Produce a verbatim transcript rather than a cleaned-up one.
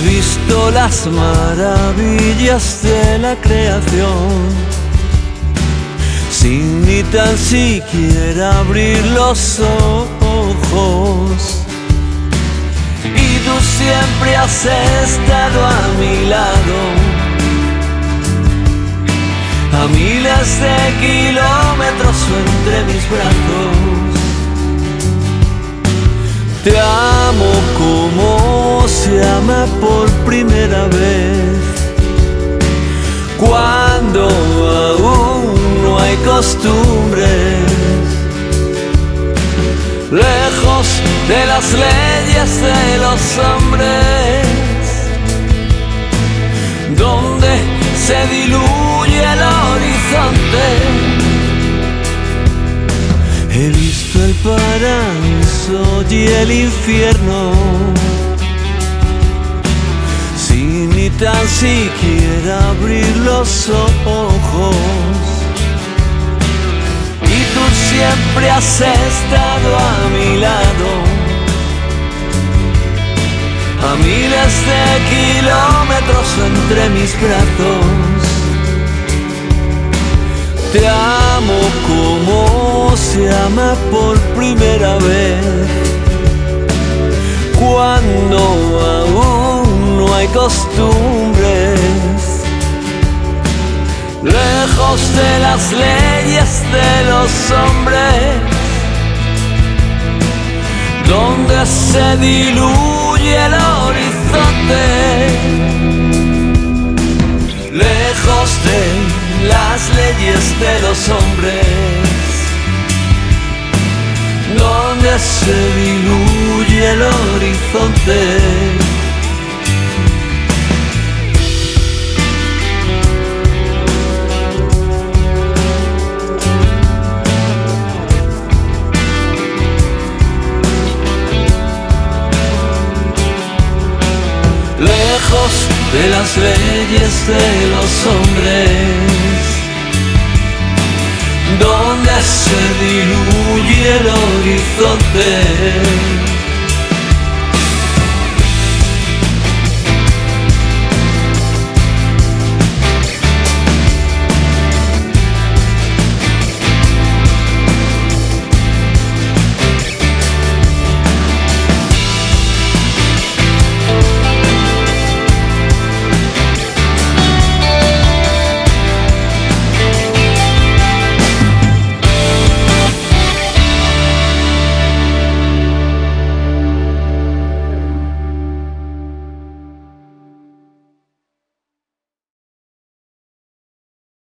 visto las maravillas de la creación sin ni tan siquiera abrir los ojos. Y tú siempre has estado a mi lado, a miles de kilómetros o entre mis brazos. Te amo como se ama por primera vez, cuando aún no hay costumbres, lejos de las leyes de los hombres, donde se diluye el horizonte. He visto el paraíso y el infierno sin ni tan siquiera abrir los ojos. Y tú siempre has estado a mi lado, a miles de kilómetros entre mis brazos. Te amo como se ama por primera vez, cuando aún no hay costumbres, lejos de las leyes de los hombres, donde se diluye el horizonte, lejos de las leyes de los hombres, donde se diluye el horizonte. Lejos de las leyes de los hombres, donde se diluye el horizonte.